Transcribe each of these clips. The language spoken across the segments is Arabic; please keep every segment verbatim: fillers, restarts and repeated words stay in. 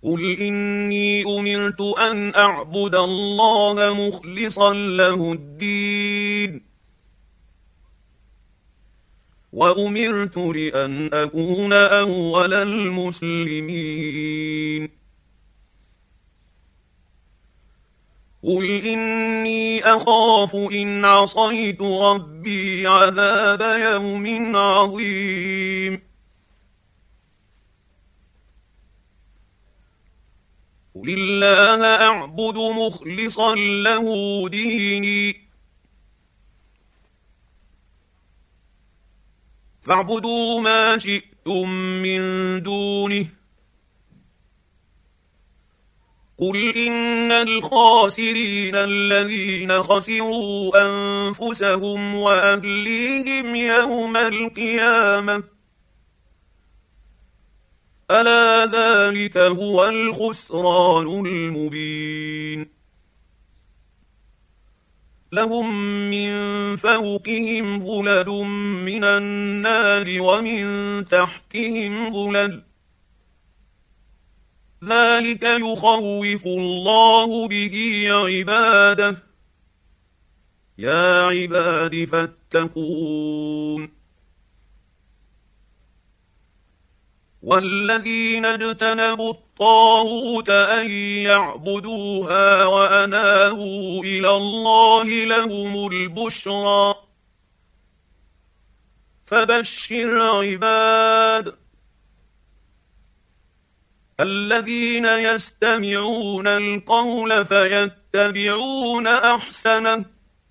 قل إني أمرت أن أعبد الله مخلصا له الدين وأمرت لأن أكون أول المسلمين قل إني أخاف إن عصيت ربي عذاب يوم عظيم قل الله أعبد مخلصا له ديني فاعبدوا ما شئتم من دونه قل إن الخاسرين الذين خسروا أنفسهم وأهليهم يوم القيامة ألا ذلك هو الخسران المبين لهم من فوقهم ظلل من النار ومن تحتهم ظلل ذلك يخوف الله به عباده يا عباد فاتقون والذين اجتنبوا الطاغوت أن يعبدوها وأنابوا إلى الله لهم البشرى فبشر عباد الذين يستمعون القول فيتبعون أحسنه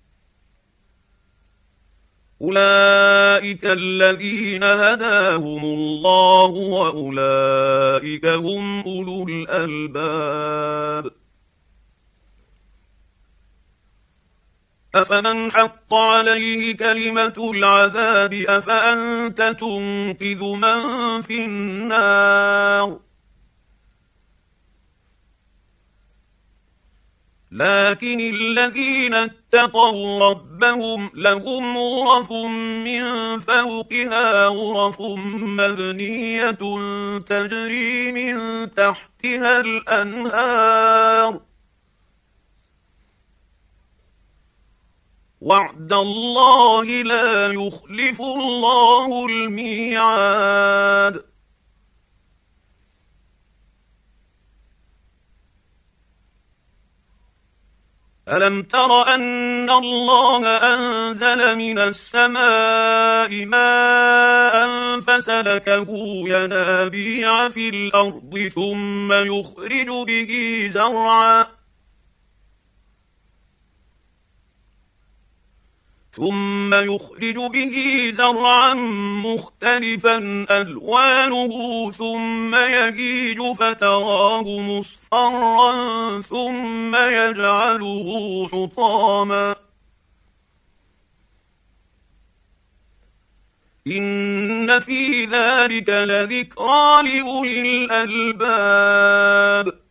أولئك الذين هداهم الله وأولئك هم أولو الألباب أفمن حق عليه كلمة العذاب أفأنت تنقذ من في النار لكن الذين اتقوا ربهم لهم غرف من فوقها غرف مبنية تجري من تحتها الأنهار وعد الله لا يخلف الله الميعاد ألم تر أن الله أنزل من السماء ماء فسلكه ينابيع في الأرض ثم يخرج به زرعا ثم يخرج به زرعا مختلفا ألوانه ثم يهيج فتراه مصفرا ثم يجعله حطاما إن في ذلك لذكرى لأولي الألباب